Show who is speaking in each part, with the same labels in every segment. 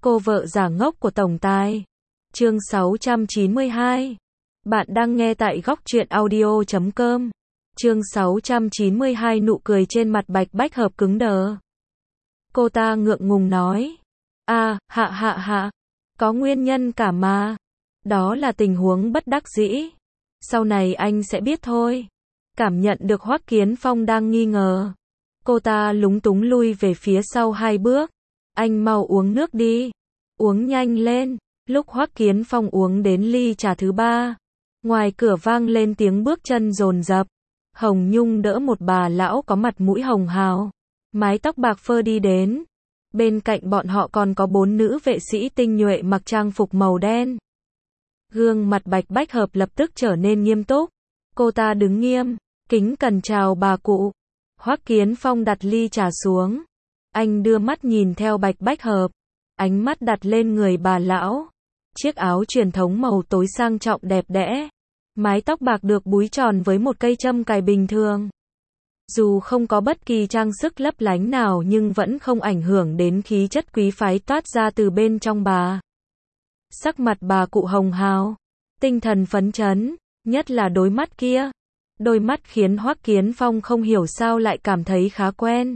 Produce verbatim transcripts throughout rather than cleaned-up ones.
Speaker 1: Cô vợ giả ngốc của tổng tài. Chương sáu trăm chín mươi hai. Bạn đang nghe tại góc truyện audio chấm com. Chương sáu trăm chín mươi hai, nụ cười trên mặt Bạch Bách Hợp cứng đờ. Cô ta ngượng ngùng nói. À, hạ hạ hạ. Có nguyên nhân cả mà. Đó là tình huống bất đắc dĩ. Sau này anh sẽ biết thôi. Cảm nhận được Hoắc Kiến Phong đang nghi ngờ. Cô ta lúng túng lui về phía sau hai bước. Anh mau uống nước đi. Uống nhanh lên. Lúc Hoắc Kiến Phong uống đến ly trà thứ ba, ngoài cửa vang lên tiếng bước chân dồn dập. Hồng Nhung đỡ một bà lão có mặt mũi hồng hào, mái tóc bạc phơ đi đến. Bên cạnh bọn họ còn có bốn nữ vệ sĩ tinh nhuệ mặc trang phục màu đen. Gương mặt Bạch Bách Hợp lập tức trở nên nghiêm túc. Cô ta đứng nghiêm, kính cẩn chào bà cụ. Hoắc Kiến Phong đặt ly trà xuống. Anh đưa mắt nhìn theo Bạch Bách Hợp, ánh mắt đặt lên người bà lão. Chiếc áo truyền thống màu tối sang trọng đẹp đẽ, mái tóc bạc được búi tròn với một cây châm cài bình thường. Dù không có bất kỳ trang sức lấp lánh nào nhưng vẫn không ảnh hưởng đến khí chất quý phái toát ra từ bên trong bà. Sắc mặt bà cụ hồng hào, tinh thần phấn chấn, nhất là đôi mắt kia. Đôi mắt khiến Hoắc Kiến Phong không hiểu sao lại cảm thấy khá quen.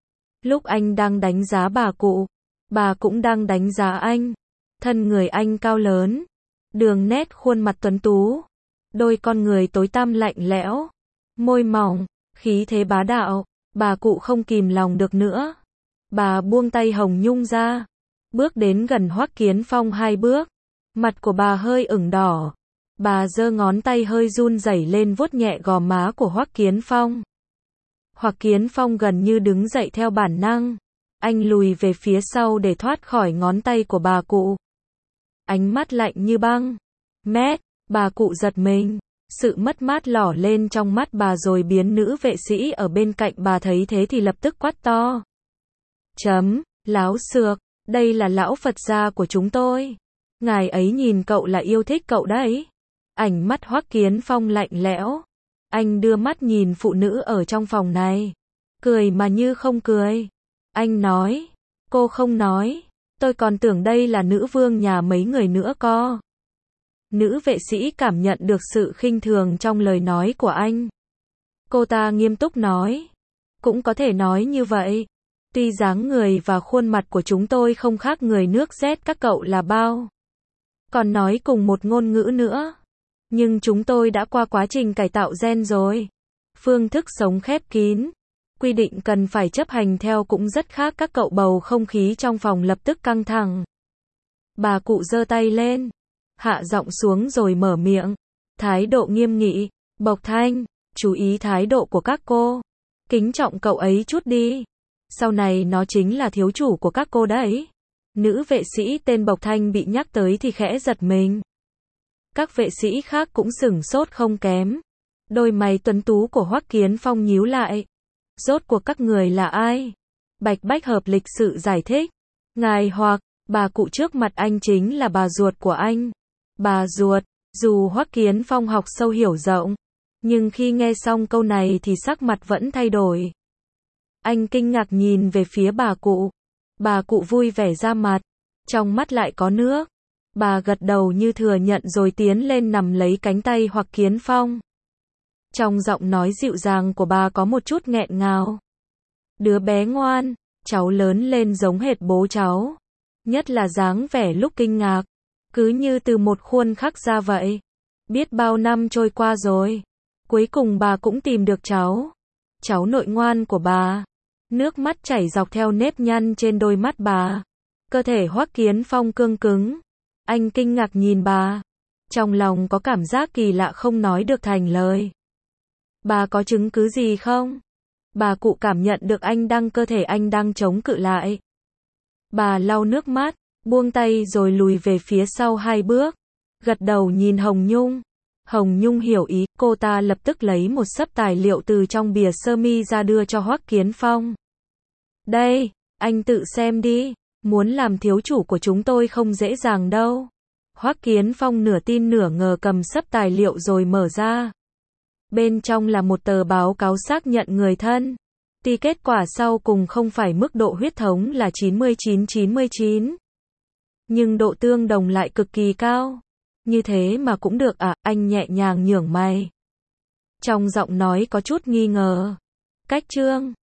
Speaker 1: Lúc anh đang đánh giá bà cụ, bà cũng đang đánh giá anh. Thân người anh cao lớn, đường nét khuôn mặt tuấn tú, đôi con người tối tăm lạnh lẽo, môi mỏng, khí thế bá đạo. Bà cụ không kìm lòng được nữa. Bà buông tay Hồng Nhung ra, bước đến gần Hoắc Kiến Phong hai bước. Mặt của bà hơi ửng đỏ. Bà giơ ngón tay hơi run rẩy lên vuốt nhẹ gò má của Hoắc Kiến Phong. Hoắc Kiến Phong gần như đứng dậy theo bản năng. Anh lùi về phía sau để thoát khỏi ngón tay của bà cụ. Ánh mắt lạnh như băng. Mét, bà cụ giật mình. Sự mất mát lỏ lên trong mắt bà rồi biến nữ vệ sĩ ở bên cạnh bà thấy thế thì lập tức quát to. Chấm, láo xược, đây là lão Phật gia của chúng tôi. Ngài ấy nhìn cậu là yêu thích cậu đấy. Ánh mắt Hoắc Kiến Phong lạnh lẽo. Anh đưa mắt nhìn phụ nữ ở trong phòng này. Cười mà như không cười. Anh nói. Cô không nói. Tôi còn tưởng đây là nữ vương nhà mấy người nữa co. Nữ vệ sĩ cảm nhận được sự khinh thường trong lời nói của anh. Cô ta nghiêm túc nói. Cũng có thể nói như vậy. Tuy dáng người và khuôn mặt của chúng tôi không khác người nước Z các cậu là bao. Còn nói cùng một ngôn ngữ nữa. Nhưng chúng tôi đã qua quá trình cải tạo gen rồi. Phương thức sống khép kín. Quy định cần phải chấp hành theo cũng rất khác các cậu. Bầu không khí trong phòng lập tức căng thẳng. Bà cụ giơ tay lên, hạ giọng xuống rồi mở miệng. Thái độ nghiêm nghị. Bộc Thanh, chú ý thái độ của các cô. Kính trọng cậu ấy chút đi. Sau này nó chính là thiếu chủ của các cô đấy. Nữ vệ sĩ tên Bộc Thanh bị nhắc tới thì khẽ giật mình. Các vệ sĩ khác cũng sửng sốt không kém. Đôi mày tuấn tú của Hoắc Kiến Phong nhíu lại. Rốt cuộc các người là ai? Bạch Bách Hợp lịch sự giải thích. Ngài Hoắc, bà cụ trước mặt anh chính là bà ruột của anh. Bà ruột, dù Hoắc Kiến Phong học sâu hiểu rộng, nhưng khi nghe xong câu này thì sắc mặt vẫn thay đổi. Anh kinh ngạc nhìn về phía bà cụ. Bà cụ vui vẻ ra mặt, trong mắt lại có nước. Bà gật đầu như thừa nhận rồi tiến lên nắm lấy cánh tay Hoắc Kiến Phong. Trong giọng nói dịu dàng của bà có một chút nghẹn ngào. Đứa bé ngoan, cháu lớn lên giống hệt bố cháu. Nhất là dáng vẻ lúc kinh ngạc, cứ như từ một khuôn khắc ra vậy. Biết bao năm trôi qua rồi, cuối cùng bà cũng tìm được cháu. Cháu nội ngoan của bà. Nước mắt chảy dọc theo nếp nhăn trên đôi mắt bà. Cơ thể Hoắc Kiến Phong cương cứng. Anh kinh ngạc nhìn bà. Trong lòng có cảm giác kỳ lạ không nói được thành lời. Bà có chứng cứ gì không? Bà cụ cảm nhận được anh đang cơ thể anh đang chống cự lại. Bà lau nước mắt, buông tay rồi lùi về phía sau hai bước. Gật đầu nhìn Hồng Nhung. Hồng Nhung hiểu ý, cô ta lập tức lấy một xấp tài liệu từ trong bìa sơ mi ra đưa cho Hoắc Kiến Phong. Đây, anh tự xem đi. Muốn làm thiếu chủ của chúng tôi không dễ dàng đâu. Hoắc Kiến Phong nửa tin nửa ngờ cầm xấp tài liệu rồi mở ra. Bên trong là một tờ báo cáo xác nhận người thân. Tuy kết quả sau cùng không phải mức độ huyết thống là chín mươi chín chín mươi chín. Nhưng độ tương đồng lại cực kỳ cao. Như thế mà cũng được à, anh nhẹ nhàng nhướng mày. Trong giọng nói có chút nghi ngờ. Cách Trương